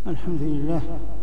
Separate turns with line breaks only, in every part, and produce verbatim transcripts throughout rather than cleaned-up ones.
الحمد لله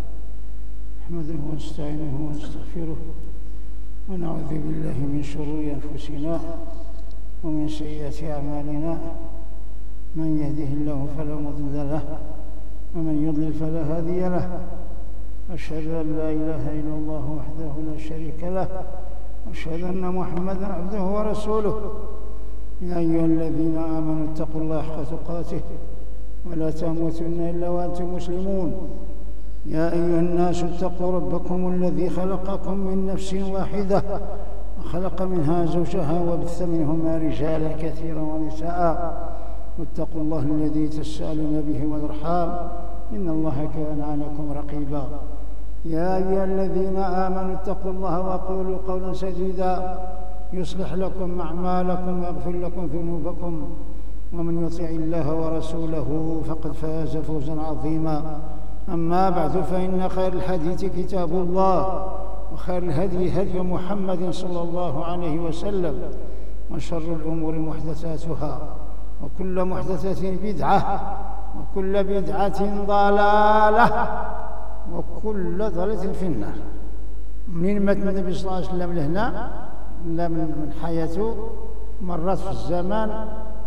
نحمده ونستعينه ونستغفره ونعوذ بالله من شرور أنفسنا ومن سيئات أعمالنا. من يهده الله فلا مضل له ومن يضلل فلا هادي له. أشهد أن لا إله إلا الله وحده لا شريك له وأشهد أن محمدا عبده ورسوله. يا أيها الذين آمنوا اتقوا الله حق تقاته ولا تموتن إلا وأنتم مسلمون. يا أيها الناس اتقوا ربكم الذي خلقكم من نفس واحدة وخلق منها زوجها وبث منهما رجالا كثيرا ونساء واتقوا الله الذي تسألون به والأرحام إن الله كان عليكم رقيبا. يا أيها الذين آمنوا اتقوا الله وقولوا قولا سديدا يصلح لكم أعمالكم ويغفر لكم ذنوبكم ومن يطع الله ورسوله فقد فاز فوزا عظيما. أما بعد فإن خير الحديث كتاب الله وخير الهدي هدي محمد صلى الله عليه وسلم وشر الأمور محدثاتها وكل محدثة بدعة وكل بدعة ضلالة وكل ضلالة في النار. منين مات النبي صلى الله عليه وسلم لهنا لا من حياته مرات في الزمان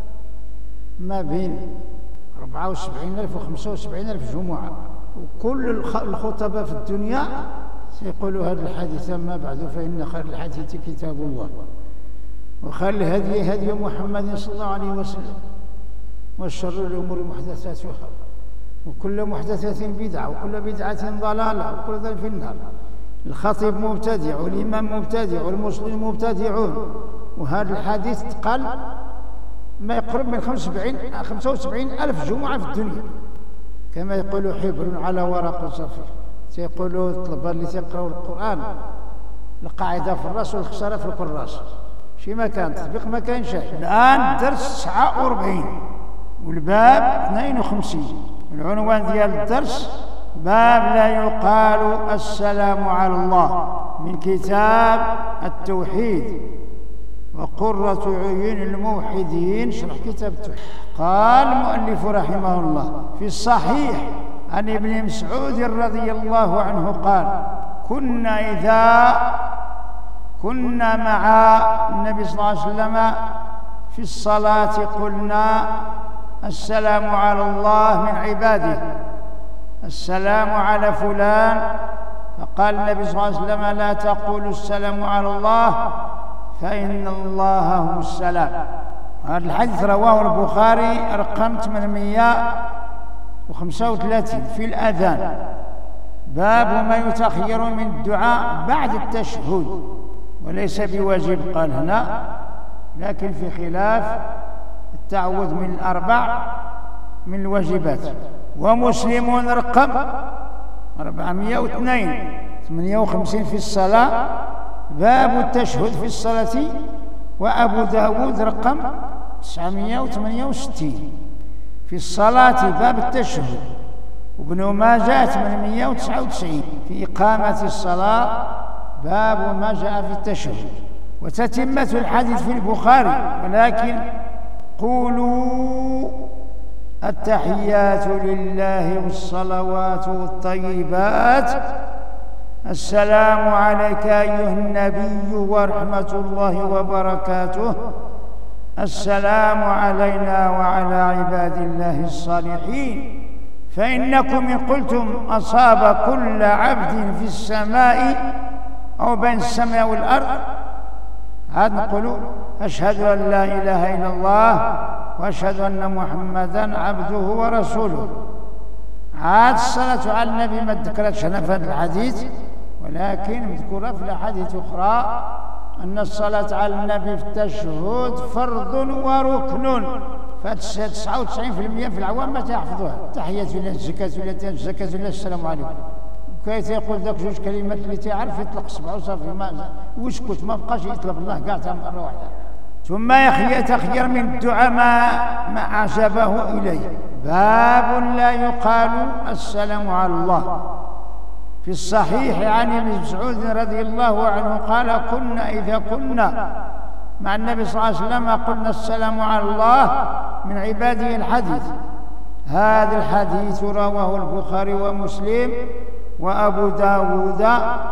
ما بين أربعة وسبعين ألف وخمسة وسبعين ألف جمعة، وكل الخطباء في الدنيا سيقولوا هذا الحديث. أما بعد فإن خير الحديث كتاب الله وخير الهدي هدي محمد صلى الله عليه وسلم وشر الأمور محدثاتها وكل محدثة بدعة وكل بدعة ضلالة وكل ضلالة في النار. الخطيب مبتدع والإمام مبتدع والمسلم مبتدعون. وهذا الحديث قال ما يقرب من خمسة وسبعين ألف جمعة في الدنيا، كما يقولوا حبر على ورق صفير. سيقولوا الطلبة اللي تقرأوا القرآن القاعدة في الرأس والخسارة في الكراس، شي ما كان تطبيق ما كان شيء. الآن درس تسعة وأربعين والباب اثنين وخمسين. العنوان ديال الدرس باب لا يقال السلام على الله من كتاب التوحيد وقرة عيون الموحدين شرح كتاب التوحيد. قال المؤلف رحمه الله في الصحيح عن ابن مسعود رضي الله عنه قال كنا إذا كنا مع النبي صلى الله عليه وسلم في الصلاة قلنا السلام على الله من عباده، السلام على فلان. فقال النبي صلى الله عليه وسلم لا تقولوا السلام على الله فإن الله هو السلام. هذا الحديث رواه البخاري رقم ثمانمائة وخمسة وثلاثين في الأذان. باب ما يتخير من الدعاء بعد التشهد وليس بواجب قال هنا، لكن في خلاف التعوذ من الأربع من الواجبات. ومسلم رقم أربعمائة واثنين ثمانية وخمسين في الصلاة باب التشهد في الصلاة. وأبو داود رقم تسعمائة وثمانية وستين في الصلاة باب التشهد. وابن ماجه ثمانمائة وتسعة وتسعين في إقامة الصلاة باب ما جاء في التشهد. وتتمة الحديث في البخاري، ولكن قولوا التحيات لله والصلوات والطيبات السلام عليك أيها النبي ورحمة الله وبركاته، السلام علينا وعلى عباد الله الصالحين، فإنكم إن قلتم أصاب كل عبد في السماء أو بين السماء والأرض. عاد نقولوا أشهد أن لا إله إلا الله وأشهد أن محمدا عبده ورسوله. عاد الصلاة على النبي ما ذكرتش هنا في هذا الحديث، ولكن مذكورة في الأحاديث أخرى أن الصلاة على النبي في التشهد فرض وركن. فتسعة وتسعين بالمئة في العوام ما تحفظوها. تحية لله الزكاة لله الزكاة لله السلام عليكم. كيف يقول ذاك جوج كلمات اللي تعرف يطلق صبعه صافي ما وسكت ما بقاش يطلب الله كاع مرة واحدة. ثم يتخير من الدعاء ما ما أعجبه إليه. باب لا يقال السلام على الله. في الصحيح عن ابن مسعود رضي الله عنه قال كنا إذا كنا مع النبي صلى الله عليه وسلم قلنا السلام على الله من عباده الحديث. هذا الحديث رواه البخاري ومسلم وأبو داود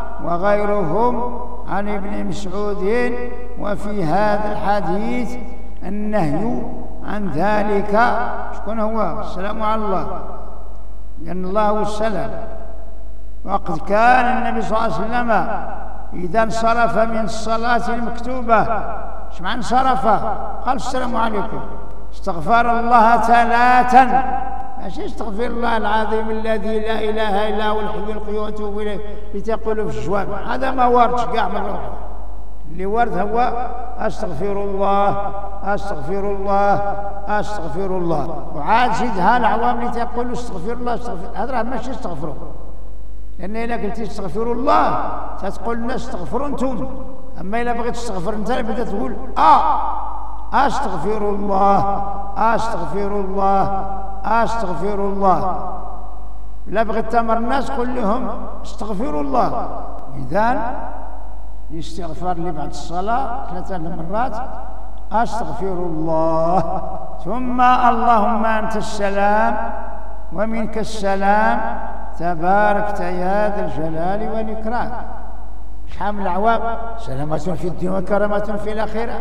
وغيرهم عن ابن مسعود. وفي هذا الحديث النهي عن ذلك. شكون هو؟ السلام على الله، لأن الله هو السلام. وقد كان النبي صلى الله عليه وسلم إذا انصرف من الصلاة المكتوبة، ايش معنى انصرف؟ قال السلام عليكم، استغفر الله ثلاثا. ماشي استغفر الله العظيم الذي لا إله إلا هو الحي القيوم وأتوب إليه لتقول في الجواب، هذا ما وردش كاع مرة واحدة. اللي ورد هو أستغفر الله أستغفر الله أستغفر الله، وعاد زيدها العوام اللي تقول استغفر الله استغفر. هذا راه ماشي استغفروا، لأن إلا قلتي استغفر الله تتقول الناس استغفروا انتم، أما إلا بغيت تستغفر أنت بدأت تقول آه أستغفر الله أستغفر الله أستغفر الله. لا بغيت تأمر الناس قل لهم استغفروا الله. إذن الاستغفار اللي بعد الصلاة ثلاثة مرات أستغفر الله، ثم اللهم أنت السلام ومنك السلام تباركت يا ذا الجلال والإكرام. شحال من العوام سلامة في الدين وكرامة في الآخرة.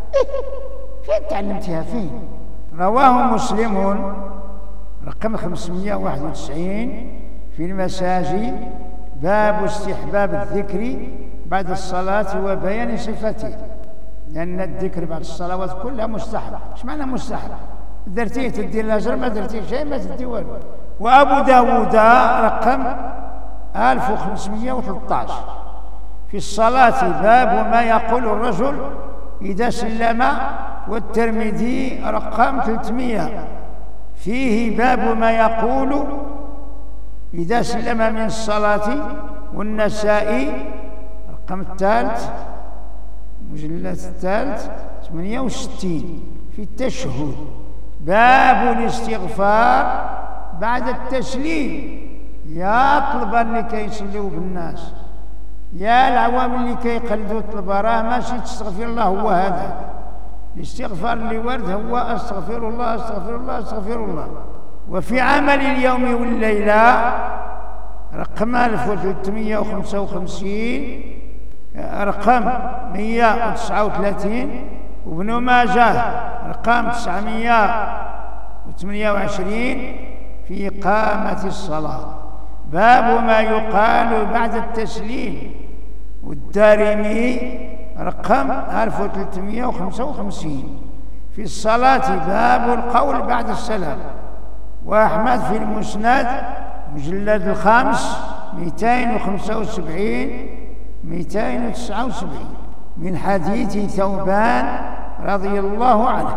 فين تعلمتها فين؟ رواه مسلم رقم خمسمائة وواحد وتسعين في المساجد، باب استحباب الذكر بعد الصلاة وبيان صفته، لأن الذكر بعد الصلوات كلها مستحب. ايش معنى مستحب؟ درتيه تدي الأجر، ما درتيه شيء ما تدي والو. وأبو داود رقم ألف وخمسمائة وثلاثة عشر في الصلاة باب ما يقول الرجل إذا سلم، والترمذي رقم ثلاثمائة فيه باب ما يقول إذا سلم من الصلاة، والنسائي رقم الثالث مجلد الثالث ثمانية وستين في التشهد باب الاستغفار بعد التسليم. يا طلبة اللي كيصليوا بالناس، يا العوام اللي كيقلدوا الطلبة، راه ماشي تستغفر الله هو هذا الاستغفار اللي ورد، هو استغفر الله استغفر الله استغفر الله. وفي عمل اليوم والليلة رقم ألف وثلاثمائة وخمسة وخمسين رقم مئة وتسعة وثلاثين، وابن ماجه رقم تسعمائة وثمانية وعشرين في إقامة الصلاة باب ما يقال بعد التسليم. والدارمي رقم ألف وثلاثمائة وخمسة وخمسين في الصلاة باب القول بعد السلام. وأحمد في المسند مجلد الخامس مئتين وخمسة وسبعين مئتين وتسعة وسبعين من حديث ثوبان رضي الله عنه.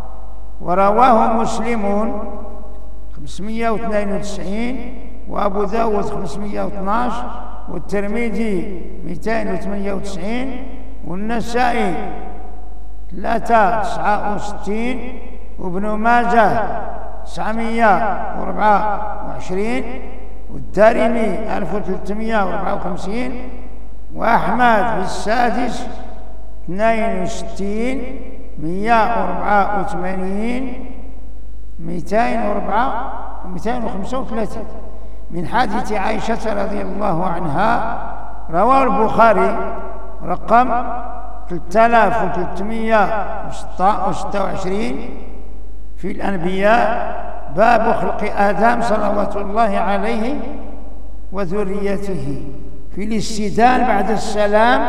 ورواه مسلم خمسمائة واثنين وتسعين وأبو داود خمسمائة واثني عشر والترمذي مئتين وثمانية وتسعين والنسائي ثلاثمائة وتسعة وستين وابن ماجه تسعمائة وأربعة وعشرين والدارمي ألف وثلاثمائة وأربعة وخمسين وأحمد في السادس اثنين وستين مئة وأربعة وثمانين مئتين وأربعة ومئتين وخمسة وثلاثين من حديث عائشة رضي الله عنها. رواه البخاري رقم ثلاثة آلاف وثلاثمائة وستة وعشرين في الأنبياء باب خلق آدم صلوات الله عليه وذريته في الاستدان بعد السلام.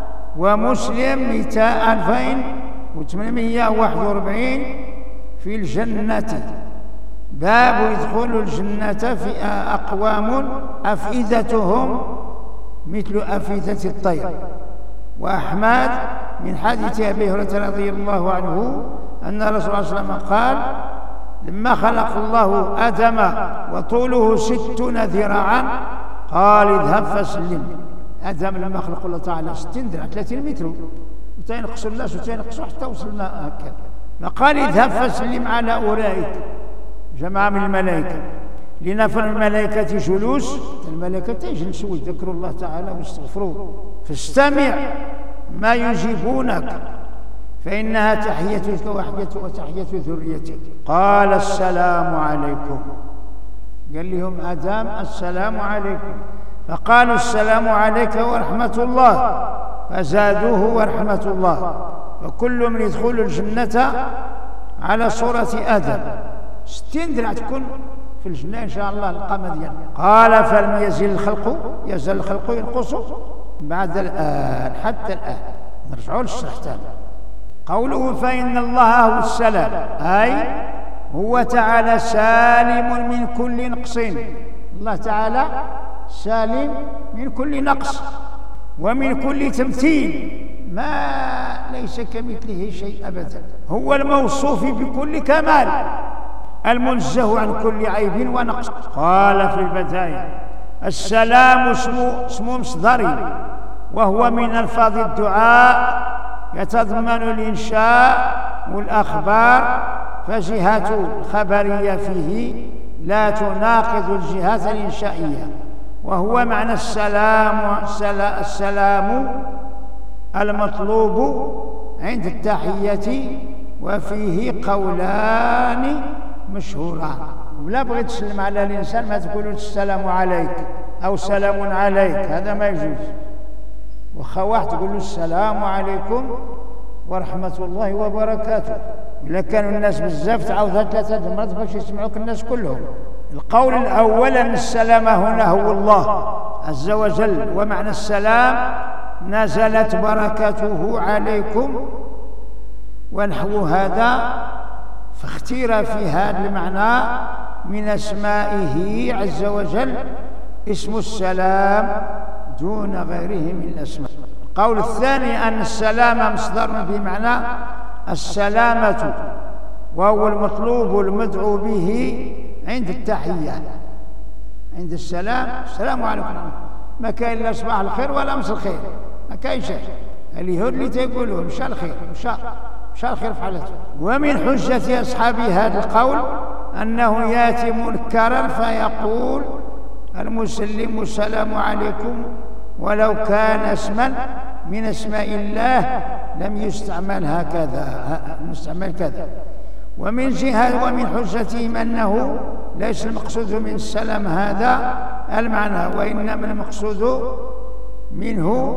ومسلم ألفين وثمانمائة وواحد وأربعين في الجنة باب يدخل الجنة في أقوام أفئدتهم مثل أفئدة الطير. وأحمد من حديث أبي هريرة رضي الله عنه أن الرسول صلى الله عليه وسلم قال لما خلق الله آدم وطوله ستون ذراعا قال اذهب فسلم. آدم لما خلق الله تعالى ستين ذراع ثلاثين متر، وتينقصوا الناس وتينقصوا حتى وصلنا هكذا، فقال اذهب فسلم على أولئك جماعة من الملائكة. لنفر الملائكة جلوس، الملائكة يجلسوا ويذكروا الله تعالى ويستغفروه، فاستمع ما يجيبونك فإنها تحيتك وتحية ذريتك. قال السلام عليكم، قال لهم آدم السلام عليكم، فقالوا السلام عليك ورحمة الله، فزادوه ورحمة الله. وكل من يدخل الجنة على صورة آدم، ستين درع تكون في الجنة إن شاء الله القامة ديالنا. قال فلم يزل الخلق يزال الخلق ينقص بعد الآن حتى الآن. نرجعوا للشرح تاني. قوله فإن الله هو السلام، أي هو تعالى سالم من كل نقص. الله تعالى سالم من كل نقص ومن كل تمثيل، ما ليس كمثله شيء أبدا. هو الموصوف بكل كمال، المنزه عن كل عيب ونقص. قال في البداية السلام اسم مصدري، وهو من ألفاظ الدعاء يتضمن الإنشاء والأخبار، فجهة الخبرية فيه لا تناقض الجهة الإنشائية. وهو معنى السلام السلام المطلوب عند التحية، وفيه قولان مشهوران. ولا بغيت تسلم على الإنسان ما تقول السلام عليك أو سلام عليك، هذا ما يجوز. وخا واحد تقول له السلام عليكم ورحمة الله وبركاته. إلا كانوا الناس بزاف تعاودها ثلاثة مرات باش يسمعوك الناس كلهم. القول الأول أن السلام هنا هو الله عز وجل، ومعنى السلام نزلت بركاته عليكم ونحو هذا، فاختير في هذا المعنى من أسمائه عز وجل اسم السلام دون غيره من الأسماء. القول الثاني أن السلام مصدر بمعنى السلامة، وهو المطلوب المدعو به عند التحية. عند السلام السلام عليكم، ما كاين لا صباح الخير ولا مس الخير، ما كاين شيء. اليهود اللي تيقولوا مشى الخير، مشى مشى الخير في حالته. ومن حجة أصحاب هذا القول أنه يأتي منكرا فيقول المسلم السلام عليكم، ولو كان اسما من اسماء الله لم يستعمل هكذا، مستعمل كذا. ومن جهة ومن حجتهم أنه ليس المقصود من السلام هذا المعنى، وإنما المقصود منه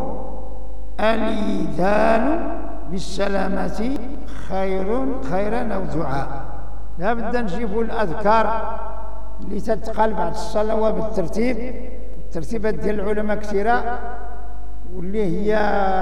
الإيذان بالسلامة خير خيرا أو دعاء. لا بد نجيبوا الأذكار اللي تتقال بعد الصلاة بالترتيب، الترتيبات ديال العلماء كثيرة واللي هي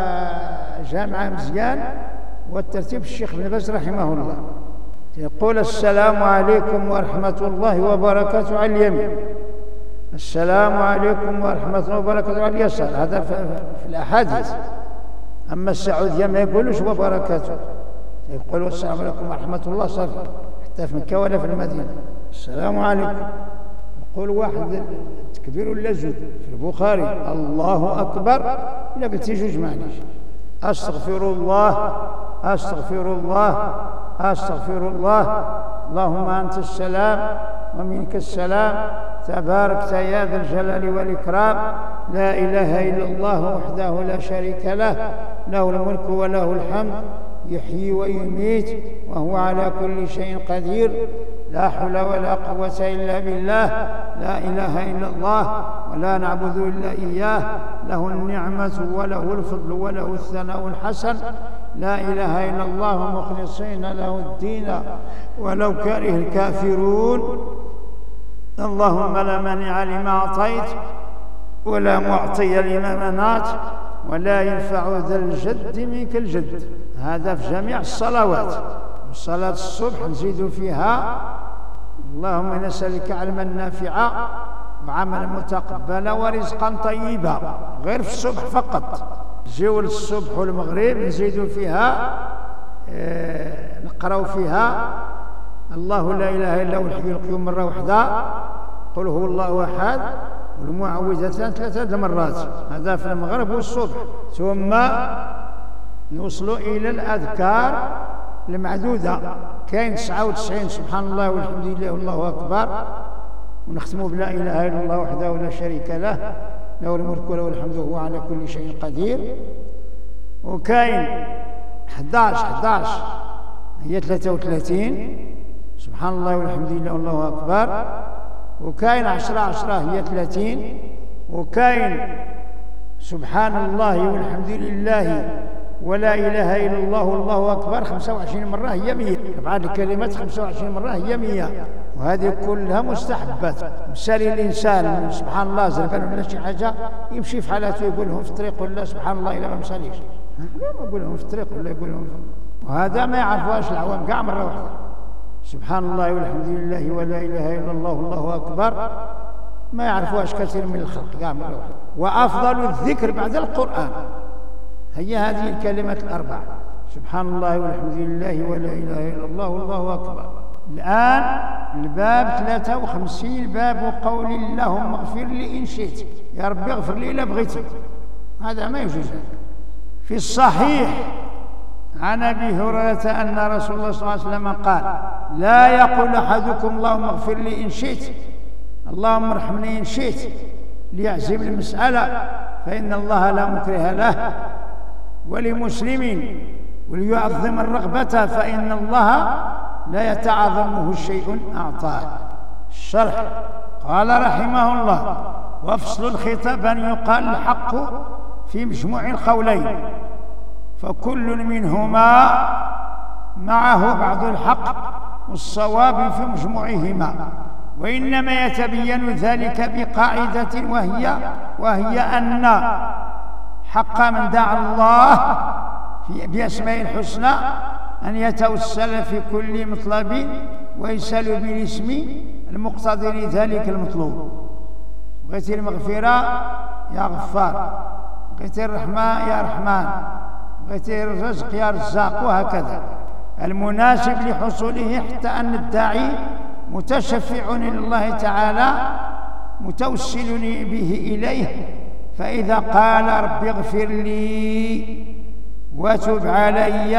جامعة مزيان، والترتيب الشيخ ابن باز رحمه الله يقول السلام عليكم ورحمة الله وبركاته على اليمين، السلام عليكم ورحمة الله وبركاته على اليسار، هذا في الأحاديث. أما السعودية ما يقولوش وبركاته، يقولوا السلام عليكم ورحمة الله صافي، حتى في مكة ولا في المدينة السلام عليكم. يقول واحد تكبير ولا زود في البخاري الله أكبر، إلا قلتي جوج معليش، أستغفر الله أستغفر الله أستغفر الله، اللهم أنت السلام ومنك السلام، تباركت يا ذا الجلال والإكرام، لا إله إلا الله وحده لا شريك له، له الملك وله الحمد، يحيي ويميت وهو على كل شيء قدير، لا حول ولا قوة إلا بالله، لا إله إلا الله ولا نعبد إلا إياه، له النعمة وله الفضل وله الثناء الحسن، لا إله إلا الله مخلصين له الدين ولو كره الكافرون، اللهم لا مانع لما أعطيت ولا معطي لما منعت ولا ينفع ذا الجد منك الجد. هذا في جميع الصلوات. صلاة الصبح نزيد فيها اللهم نسألك علما نافعا وعملا متقبلا ورزقا طيبا، غير في الصبح فقط. جيو الصبح والمغرب نزيد فيها اه نقرأ فيها الله لا إله إلا هو الحي القيوم مرة واحدة، قل هو الله أحد، والمعوذتان ثلاثة مرات، هذا في المغرب والصبح. ثم نوصل إلى الأذكار المعدودة، كاين تسعة وتسعين سبحان الله والحمد لله والله أكبر، ونختم بلا إله إلا الله وحده لا شريك له، له الملك وله الحمد وهو على كل شيء قدير. وكاين حداش حداش هي ثلاثة وثلاثين سبحان الله والحمد لله والله أكبر، وكاين عشرة عشرة هي ثلاثين، وكاين سبحان الله والحمد لله ولا إله إلا الله والله أكبر خمسة وعشرين مرة هي مية. أربعة الكلمات خمسة وعشرين مرة هي مية، وهذه كلها مستحبات. مسالي الإنسان سبحان الله زربان ولا شي حاجة يمشي في حالاته يقولهم في الطريق ولا سبحان الله إلا ما مساليش، يقولهم في الطريق ولا يقولهم في... وهذا ما يعرفوهاش العوام كاع مرة واحدة. سبحان الله والحمد لله ولا إله إلا الله والله أكبر ما يعرفوهاش كثير من الخلق كاع مرة واحدة. وأفضل الذكر بعد القرآن هي هذه الكلمات الأربع سبحان الله والحمد لله ولا إله إلا الله والله أكبر. الآن الباب ثلاثة وخمسين، باب قول اللهم اغفر لي إن شئت، يا ربي اغفر لي إلا بغيتي، هذا ما يجوز. في الصحيح عن أبي هريرة أن رسول الله صلى الله عليه وسلم قال لا يقول أحدكم اللهم اغفر لي إن شئت اللهم ارحمني إن شئت ليعزم المسألة فإن الله لا مكره له، ولمسلم وليعظم الرغبة فإن الله لا يتعظمه شيء أعطاه. الشرح قال رحمه الله وفصل الخطاب أن يقال الحق في مجموع القولين، فكل منهما معه بعض الحق والصواب في مجموعهما، وإنما يتبين ذلك بقاعدة وهي وهي أن حق من دعا الله في بأسماء الحسنى أن يتوسل في كل مطلب ويسأل بالاسم المقتضي لذلك المطلوب. بغيت المغفرة يا غفار، بغيت الرحمة يا رحمن، بغيت الرزق يا رزاق، وهكذا المناسب لحصوله، حتى أن الداعي متشفع إلى الله تعالى متوسل به إليه، فإذا قال رب اغفر لي وتب علي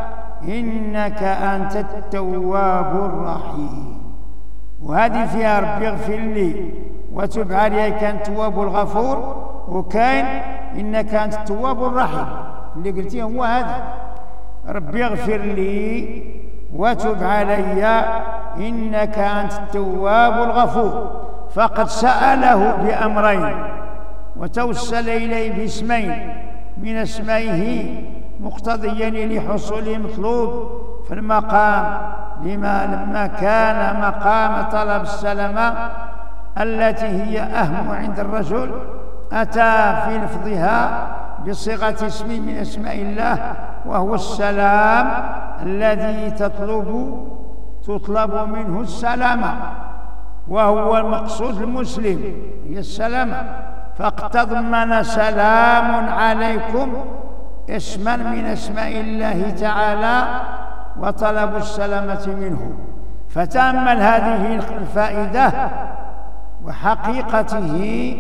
إنك أنت التواب الرحيم، وهذه فيها رب اغفر لي وتب علي كان التواب الغفور، وكاين إنك أنت التواب الرحيم اللي قلتيه هو هذا رب اغفر لي وتب علي إنك أنت التواب الغفور. فقد سأله بأمرين وتوسل إليه باسمين من اسمائه مقتضيين لحصول مطلوب في المقام، لما لما كان مقام طلب السلامة التي هي أهم عند الرجل أتى في لفظها بصيغة اسم من أسماء الله، وهو السلام الذي تطلب تطلب منه السلامة، وهو المقصود المسلم هي السلامة. فقد تضمن سلام عليكم اسما من أسماء الله تعالى وطلب السلامة منه. فتأمل هذه الفائدة وحقيقته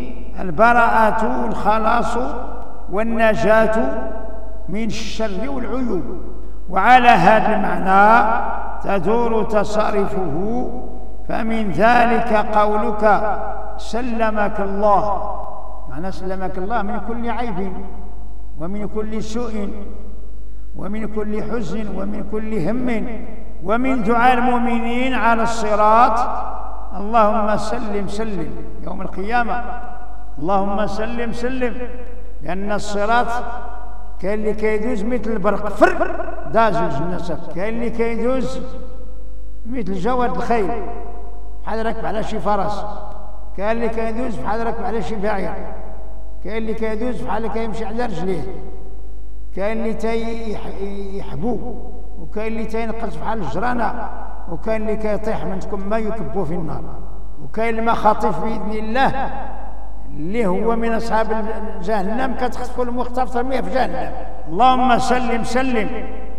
البراءة والخلاص والنجاة من الشر والعيوب، وعلى هذا المعنى تدور تصارفه. فمن ذلك قولك سلمك الله، معنى سلمك الله من كل عيب ومن كل سوء ومن كل حزن ومن كل هم. ومن دعاء المؤمنين على الصراط اللهم سلم سلم يوم القيامة، اللهم سلم سلم، لأن الصراط كاين اللي كيدوز مثل البرق فر دازو الناس، كاين اللي كيدوز مثل جواد الخيل بحال راكب على شي فرس، كاين اللي كيدوز بحال راكب على شي بعير، كاين اللي كيدوز بحال كيمشي على رجليه، كاين اللي تيحبو، وكاين اللي تينقص بحال الجرانه، وكاين اللي كيطيح من تكم ما يكبو في النار، وكاين المخاطف باذن الله اللي هو من اصحاب جهنم كتخطفوا المخطف ترميه في جهنم. اللهم سلم سلم.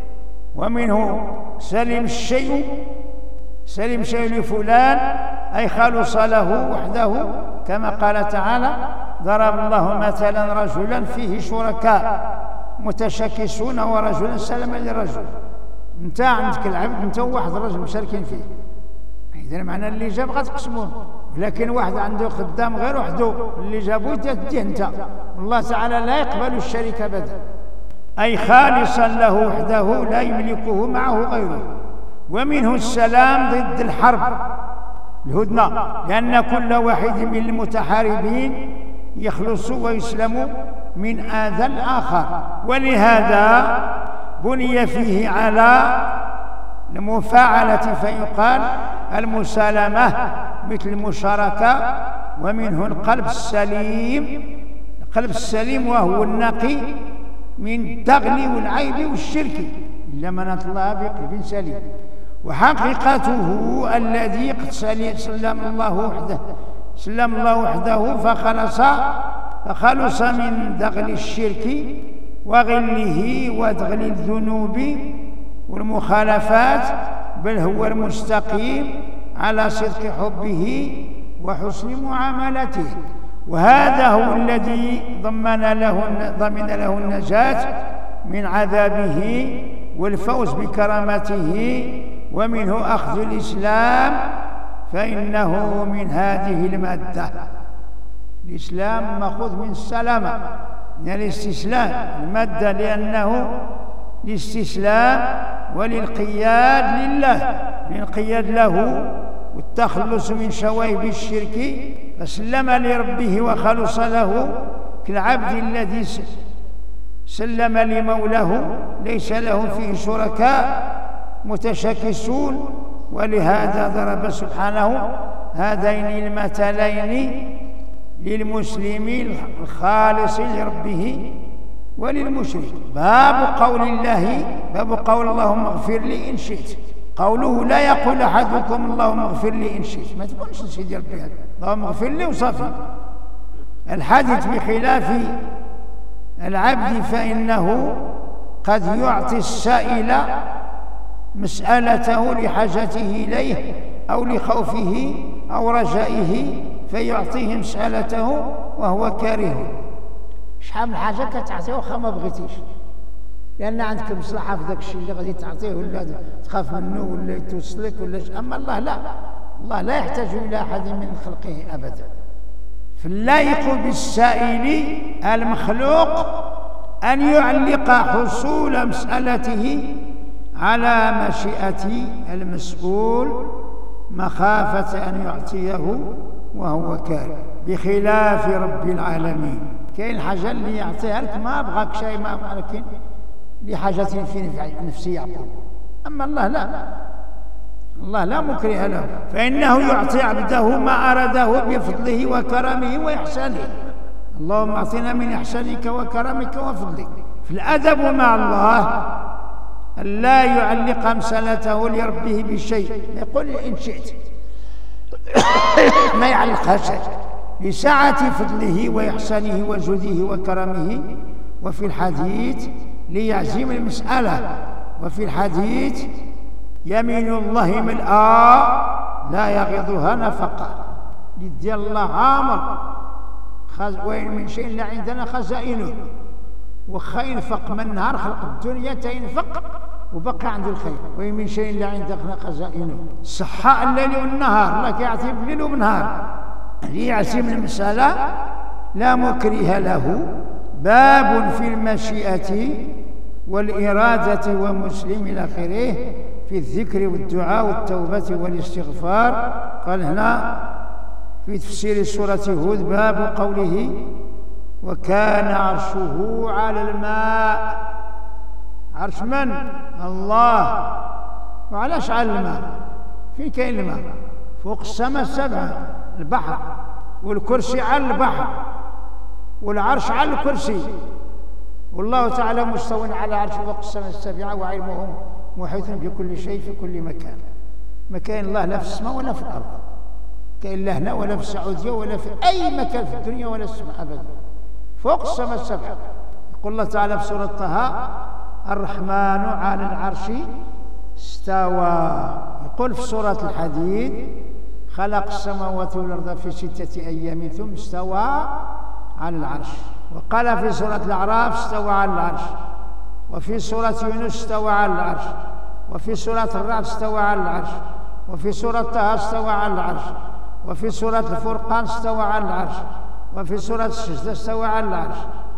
ومنه سلم الشيء سلم شيء لفلان أي خلص له وحده، كما قال تعالى ضرب الله مثلا رجلا فيه شركاء متشاكسون ورجلا سلما للرجل. انت عندك العبد انت وواحد الرجل مشاركين فيه، اذا معنى اللي جاب غتقسموه، ولكن واحد عنده خدام غير وحده اللي جابوه تديه انت، والله تعالى لا يقبل الشريك ابدا. أي خالصا له وحده لا يملكه معه غيره. ومنه السلام ضد الحرب، الهدنة، لأن كل واحد من المتحاربين يخلص ويسلم من آذى الآخر. ولهذا بني فيه على المفاعلة، فيقال المسالمة مثل المشاركة. ومنه القلب السليم، القلب السليم وهو النقي من الدغل والعيب والشرك، إلا من أتى الله بقلب سليم. وحقيقته الذي قد سلم الله وحده سلم الله وحده فخلص فخلص من دغل الشرك وغله ودغل الذنوب والمخالفات، بل هو المستقيم على صدق حبه وحسن معاملته. وهذا هو الذي ضمن له ضمن له النجاة من عذابه والفوز بكرامته. ومنه أخذ الإسلام، فإنه من هذه المادة. الإسلام مأخوذ من السلامة، من الاستسلام، المادة، لأنه الاستسلام وللقياد لله، للقياد له والتخلص من شوائب الشرك، فسلم لربه وخلص له، كالعبد الذي سلم لمولاه ليس له فيه شركاء متشاكسون. ولهذا ضرب سبحانه هذين المثلين للمسلم الخالص لربه وللمشرك. باب قول الله باب قول اللهم اغفر لي إن شئت. قوله لا يقول أحدكم اللهم اغفر لي إن شئت، ما تقولش سيدي ربي هذا اللهم اغفر لي وصافي. الحديث بخلاف العبد، فإنه قد يعطي السائل مسألته لحاجته إليه أو لخوفه أو رجائه، فيعطيه مسألته وهو كاره. شحال من حاجة كتعطيه واخا ما بغيتيش، لأن عندك مصلحة في ذاك الشيء اللي غادي تعطيه، ولا تخاف منه ولا يتوصلك ولا ش... أما الله لا، الله لا يحتاج إلى أحد من خلقه أبدا. فاللائق بالسائل المخلوق أن يعلق حصول مسألته على مشيئة المسؤول مخافة أن يعطيه وهو كاره، بخلاف رب العالمين. كاين حاجة اللي يعطيها لك ما بغاك شيء، ما لكن لحاجة في نفسي يعطيه. أما الله لا، الله لا مكره له، فإنه يعطي عبده ما أراده بفضله وكرمه وإحسانه. اللهم أعطنا من إحسانك وكرمك وفضلك. في الأدب مع الله أن لا يعلق مسألته لربه بشيء، يقول إن شئت ما يعلقها شيء، لسعة فضله وإحسانه وجوده وكرمه. وفي الحديث ليعزم المسألة، وفي الحديث يمين الله ملآ لا يغضها نفقة. يدي الله عامر، وين من شيء لا عندنا خزائنه، وخا ينفق من نهار خلق الدنيا تينفق وبقى عنده الخير. وين من شيء لا عندنا خزائنه، الصحة الليل والنهار، الله كيعطي بالليل وبالنهار. ليعزم المسألة لا مكره له. باب في المشيئة والإرادة ومسلم إلى آخره، في الذكر والدعاء والتوبة والاستغفار. قال هنا في تفسير سورة هود باب قوله وكان عرشه على الماء. عرش من؟ الله. وعلاش على الماء؟ فين كاين الماء؟ فوق السماء السبعة، البحر، والكرسي على البحر، والعرش على الكرسي. والله تعالى مستوٍ على عرش فوق السماء السبعة، وعلمه محيط بكل شيء في كل مكان. ما كاين الله لا في السماء ولا في الأرض، كاين لا هنا ولا في السعودية ولا في أي مكان في الدنيا ولا السماء أبدا، فوق السماء السبعة. يقول الله تعالى في سورة طه الرحمن على العرش استوى. يقول في سورة الحديد خلق السماوات والأرض في ستة أيام ثم استوى على العرش. وقال في سورة الأعراف استوى على العرش، وفي سورة يونس استوى على العرش، وفي سورة الرعد استوى على العرش، وفي سورة طه استوى على العرش، وفي سورة الفرقان استوى على العرش، وفي سورة السجدة استوى على العرش،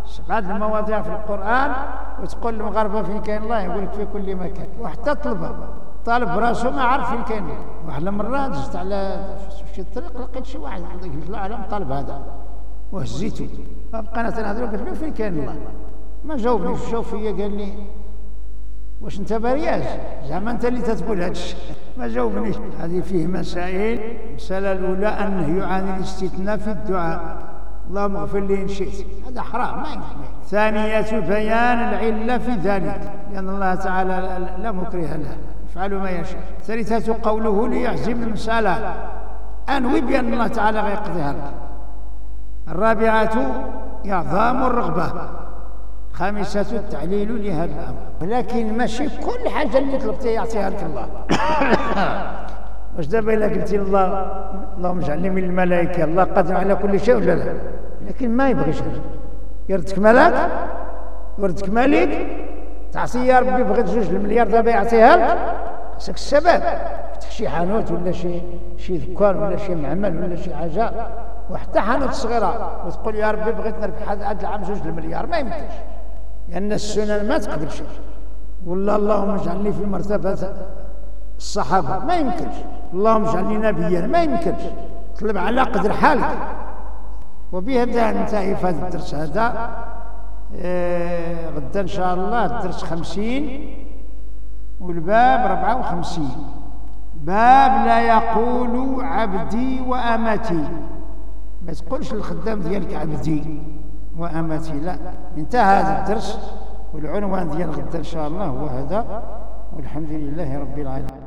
سبعة المواضيع في القرآن وتقول للمغاربة فين كاين الله، يقول لك في كل مكان. وحتى طلبة طالب براسو ما عارف فين كاين الله. واحد المرة دزت على شي طريق لقيت شي واحد الله أعلم طالب هذا وهزيتو، فبقينا تنهضروا قلت له فين كاين الله؟ ما جاوبنيش، شاف فيا قال لي واش انت برياج زعما انت اللي تتقول هذا الشيء؟ ما جاوبنيش. هذه فيه مسائل. المسألة الأولى النهي عن الاستثناء في الدعاء، اللهم اغفر لي إن شئت، هذا حرام ما يمكن. ثانية بيان العلة في ذلك، لأن الله تعالى لا مكره له يفعل ما يشاء. ثالثة قوله ليعزم المسألة، أنوي بأن الله تعالى غيقضيها لك. الرابعة إعظام الرغبة. خامسة التعليل لهذا الأمر، لكن ماشي كل حاجة اللي طلبتها يعطيها لك الله. واش دابا إلا قلتي الله اللهم اجعلني من الملائكة، الله قادر على كل شيء ولا لا؟ لكن ما يبغيش يردك ملاك، يردك ملك، تعطي يا ربي بغيت جوج المليار دابا يعطيها لك، خاصك السبب. فتح شي حانوت ولا شي شي دكان ولا شي معمل ولا شي حاجة، وحتى حانوت صغيرة، وتقول يا ربي بغيت نربح هذا العام جوج المليار، ما يمكنش، لأن السنن ما تقدرش. ولا اللهم اجعلني في مرتبة الصحابة، ما يمكنش. اللهم اجعلني نبيا، ما يمكنش. طلب على قدر حالك. وبهذا ننتهي في هذا الدرس هذا. آه غدا إن شاء الله الدرس خمسين والباب ربعة وخمسين. باب لا يقول عبدي وأمتي، ما تقولش للخدام ديالك عبدي وأمتي، لا. انتهى هذا الدرس، والعنوان ديال غدا إن شاء الله هو هذا، والحمد لله رب العالمين.